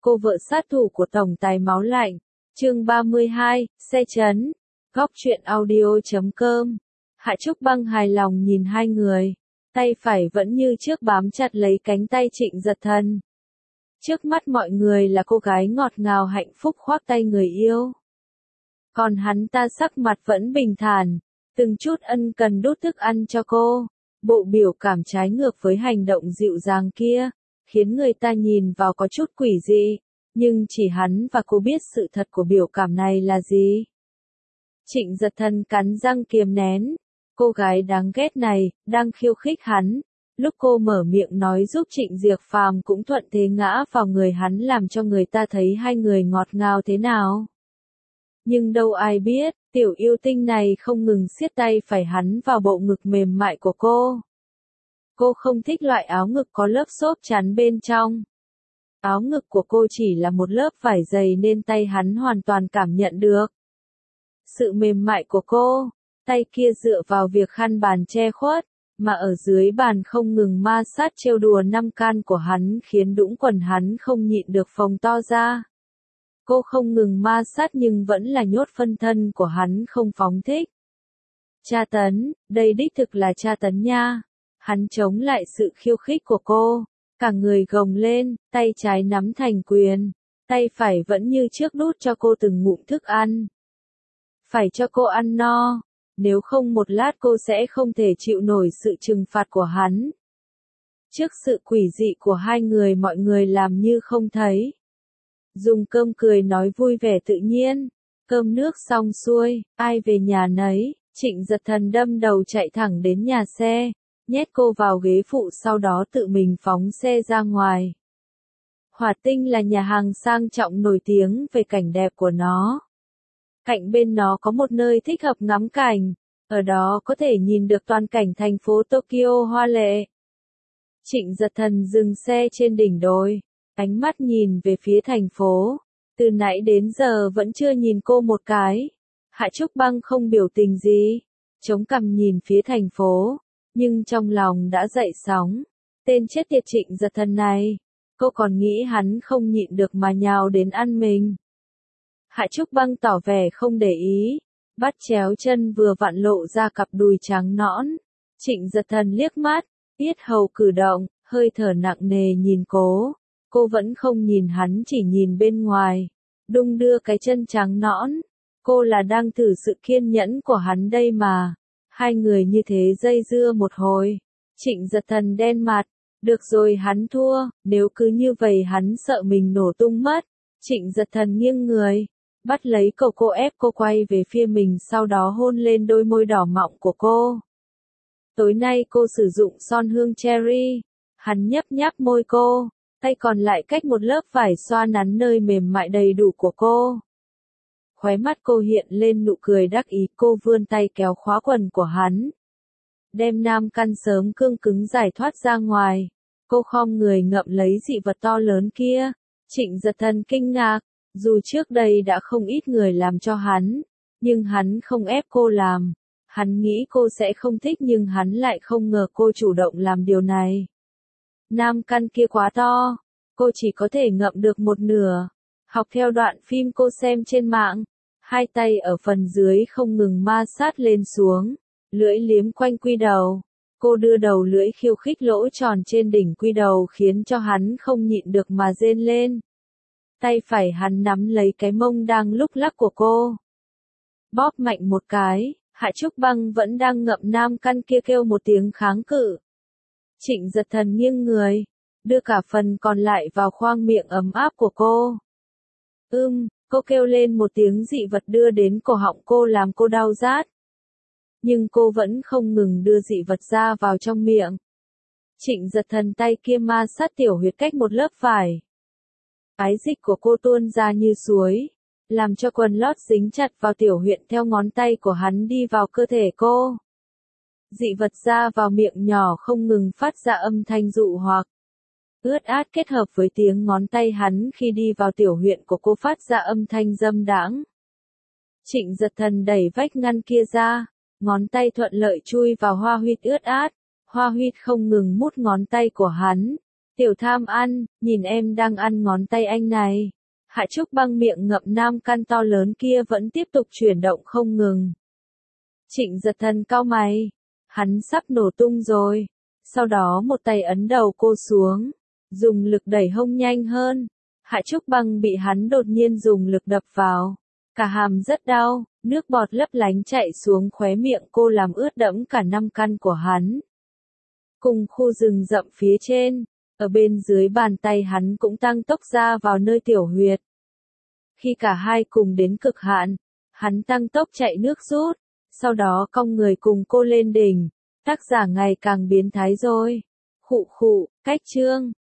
cô vợ sát thủ của tổng tài máu lạnh. Chương 32, xe chấn. Góc truyện audio.com. Hạ Trúc Băng hài lòng nhìn hai người, tay phải vẫn như trước bám chặt lấy cánh tay Trịnh Giật Thần. Trước mắt mọi người là cô gái ngọt ngào hạnh phúc khoác tay người yêu. Còn hắn ta sắc mặt vẫn bình thản, từng chút ân cần đút thức ăn cho cô. Bộ biểu cảm trái ngược với hành động dịu dàng kia, khiến người ta nhìn vào có chút quỷ dị, nhưng chỉ hắn và cô biết sự thật của biểu cảm này là gì. Trịnh Giật Thần cắn răng kiềm nén, cô gái đáng ghét này, đang khiêu khích hắn. Lúc cô mở miệng nói giúp Trịnh Diệc Phàm cũng thuận thế ngã vào người hắn làm cho người ta thấy hai người ngọt ngào thế nào. Nhưng đâu ai biết, tiểu yêu tinh này không ngừng siết tay phải hắn vào bộ ngực mềm mại của cô. Cô không thích loại áo ngực có lớp xốp chắn bên trong. Áo ngực của cô chỉ là một lớp vải dày nên tay hắn hoàn toàn cảm nhận được sự mềm mại của cô. Tay kia dựa vào việc khăn bàn che khuất, mà ở dưới bàn không ngừng ma sát trêu đùa năm can của hắn khiến đũng quần hắn không nhịn được phồng to ra. Cô không ngừng ma sát nhưng vẫn là nhốt phân thân của hắn không phóng thích. Tra tấn, đây đích thực là tra tấn nha. Hắn chống lại sự khiêu khích của cô, cả người gồng lên, tay trái nắm thành quyền, tay phải vẫn như trước đút cho cô từng ngụm thức ăn. Phải cho cô ăn no, nếu không một lát cô sẽ không thể chịu nổi sự trừng phạt của hắn. Trước sự quỷ dị của hai người mọi người làm như không thấy. Dùng cơm cười nói vui vẻ tự nhiên, cơm nước xong xuôi, ai về nhà nấy, Trịnh Giật Thần đâm đầu chạy thẳng đến nhà xe, nhét cô vào ghế phụ sau đó tự mình phóng xe ra ngoài. Hỏa Tinh là nhà hàng sang trọng nổi tiếng về cảnh đẹp của nó. Cạnh bên nó có một nơi thích hợp ngắm cảnh, ở đó có thể nhìn được toàn cảnh thành phố Tokyo hoa lệ. Trịnh Giật Thần dừng xe trên đỉnh đồi, ánh mắt nhìn về phía thành phố, từ nãy đến giờ vẫn chưa nhìn cô một cái. Hạ Trúc Băng không biểu tình gì, chống cằm nhìn phía thành phố, nhưng trong lòng đã dậy sóng. Tên chết tiệt Trịnh Giật Thần này, cô còn nghĩ hắn không nhịn được mà nhào đến ăn mình. Hạ Trúc Băng tỏ vẻ không để ý, bắt chéo chân vừa vặn lộ ra cặp đùi trắng nõn. Trịnh Giật Thần liếc mắt, yết hầu cử động, hơi thở nặng nề nhìn cô vẫn không nhìn hắn chỉ nhìn bên ngoài, đung đưa cái chân trắng nõn. Cô là đang thử sự kiên nhẫn của hắn đây mà. Hai người như thế dây dưa một hồi, Trịnh Giật Thần đen mặt, được rồi hắn thua, nếu cứ như vậy hắn sợ mình nổ tung mất. Trịnh Giật Thần nghiêng người, bắt lấy cô ép cô quay về phía mình sau đó hôn lên đôi môi đỏ mọng của cô. Tối nay cô sử dụng son hương cherry, hắn nhấp nháp môi cô, tay còn lại cách một lớp vải xoa nắn nơi mềm mại đầy đủ của cô. Khóe mắt cô hiện lên nụ cười đắc ý, cô vươn tay kéo khóa quần của hắn, đem nam căn sớm cương cứng giải thoát ra ngoài. Cô khom người ngậm lấy dị vật to lớn kia. Trịnh Giật Thần kinh ngạc, dù trước đây đã không ít người làm cho hắn, nhưng hắn không ép cô làm. Hắn nghĩ cô sẽ không thích nhưng hắn lại không ngờ cô chủ động làm điều này. Nam căn kia quá to, cô chỉ có thể ngậm được một nửa. Học theo đoạn phim cô xem trên mạng, hai tay ở phần dưới không ngừng ma sát lên xuống, lưỡi liếm quanh quy đầu. Cô đưa đầu lưỡi khiêu khích lỗ tròn trên đỉnh quy đầu khiến cho hắn không nhịn được mà rên lên. Tay phải hắn nắm lấy cái mông đang lúc lắc của cô, bóp mạnh một cái. Hạ Trúc Băng vẫn đang ngậm nam căn kia kêu một tiếng kháng cự. Trịnh Giật Thần nghiêng người, đưa cả phần còn lại vào khoang miệng ấm áp của cô. Cô kêu lên một tiếng dị vật đưa đến cổ họng cô làm cô đau rát. Nhưng cô vẫn không ngừng đưa dị vật ra vào trong miệng. Trịnh Giật Thần tay kia ma sát tiểu huyệt cách một lớp vải. Ái dịch của cô tuôn ra như suối, làm cho quần lót dính chặt vào tiểu huyệt theo ngón tay của hắn đi vào cơ thể cô. Dị vật ra vào miệng nhỏ không ngừng phát ra âm thanh dụ hoặc. Ướt át kết hợp với tiếng ngón tay hắn khi đi vào tiểu huyệt của cô phát ra âm thanh dâm đãng. Trịnh Giật Thần đẩy vách ngăn kia ra, ngón tay thuận lợi chui vào hoa huyệt ướt át. Hoa huyệt không ngừng mút ngón tay của hắn, Tiểu tham ăn, nhìn em đang ăn ngón tay anh này. Hạ Trúc Băng miệng ngậm nam căn to lớn kia vẫn tiếp tục chuyển động không ngừng. Trịnh Giật Thần cau mày. Hắn sắp nổ tung rồi. Sau đó một tay ấn đầu cô xuống. Dùng lực đẩy hông nhanh hơn. Hạ Trúc Băng bị hắn đột nhiên dùng lực đập vào. Cả hàm rất đau, nước bọt lấp lánh chạy xuống khóe miệng cô làm ướt đẫm cả năm căn của hắn. Cùng khu rừng rậm phía trên, ở bên dưới bàn tay hắn cũng tăng tốc ra vào nơi tiểu huyệt. Khi cả hai cùng đến cực hạn, hắn tăng tốc chạy nước rút, sau đó cong người cùng cô lên đỉnh. Tác giả ngày càng biến thái rồi. Khụ khụ, cách chương.